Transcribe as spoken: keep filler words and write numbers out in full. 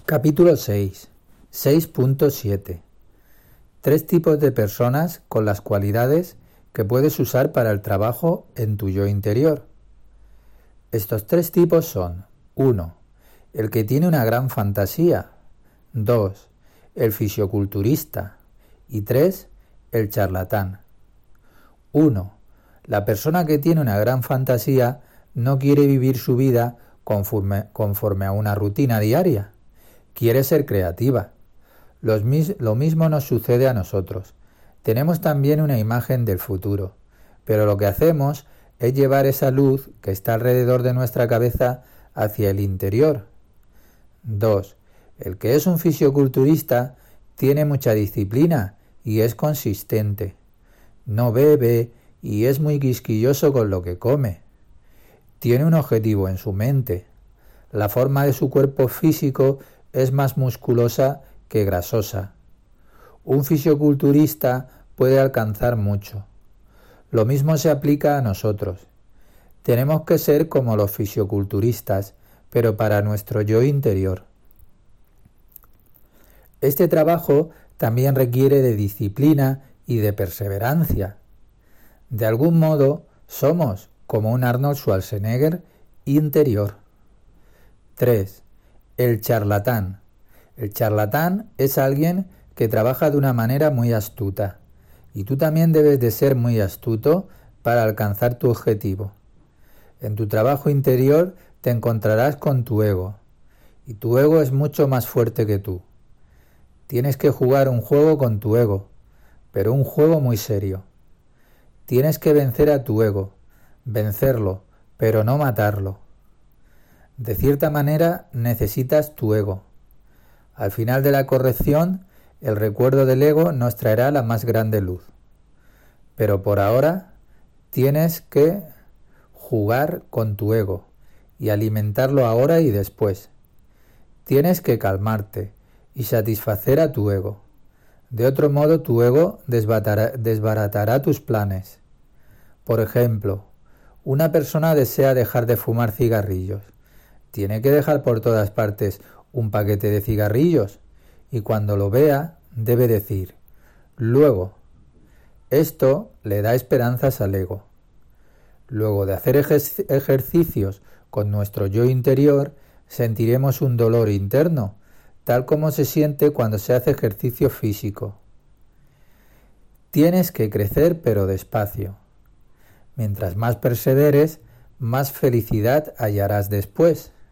Capítulo seis. seis punto siete. Tres tipos de personas con las cualidades que puedes usar para el trabajo en tu yo interior. Estos tres tipos son: uno. El que tiene una gran fantasía. dos. El fisioculturista. Y tres. El charlatán. uno. La persona que tiene una gran fantasía no quiere vivir su vida conforme, conforme a una rutina diaria. Quiere ser creativa. Los mis, lo mismo nos sucede a nosotros. Tenemos también una imagen del futuro, pero lo que hacemos es llevar esa luz que está alrededor de nuestra cabeza hacia el interior. dos. El que es un fisioculturista tiene mucha disciplina y es consistente. No bebe y es muy quisquilloso con lo que come. Tiene un objetivo en su mente. La forma de su cuerpo físico es más musculosa que grasosa. Un fisioculturista puede alcanzar mucho. Lo mismo se aplica a nosotros. Tenemos que ser como los fisioculturistas, pero para nuestro yo interior. Este trabajo también requiere de disciplina y de perseverancia. De algún modo, somos como un Arnold Schwarzenegger interior. tres. El charlatán. El charlatán es alguien que trabaja de una manera muy astuta, y tú también debes de ser muy astuto para alcanzar tu objetivo. En tu trabajo interior te encontrarás con tu ego, y tu ego es mucho más fuerte que tú. Tienes que jugar un juego con tu ego, pero un juego muy serio. Tienes que vencer a tu ego, vencerlo, pero no matarlo. De cierta manera necesitas tu ego. Al final de la corrección, el recuerdo del ego nos traerá la más grande luz. Pero por ahora tienes que jugar con tu ego y alimentarlo ahora y después. Tienes que calmarte y satisfacer a tu ego. De otro modo, tu ego desbaratará, desbaratará tus planes. Por ejemplo, una persona desea dejar de fumar cigarrillos. Tiene que dejar por todas partes un paquete de cigarrillos y cuando lo vea debe decir, luego. Esto le da esperanzas al ego. Luego de hacer ejer- ejercicios con nuestro yo interior, sentiremos un dolor interno, tal como se siente cuando se hace ejercicio físico. Tienes que crecer pero despacio. Mientras más perseveres, más felicidad hallarás después.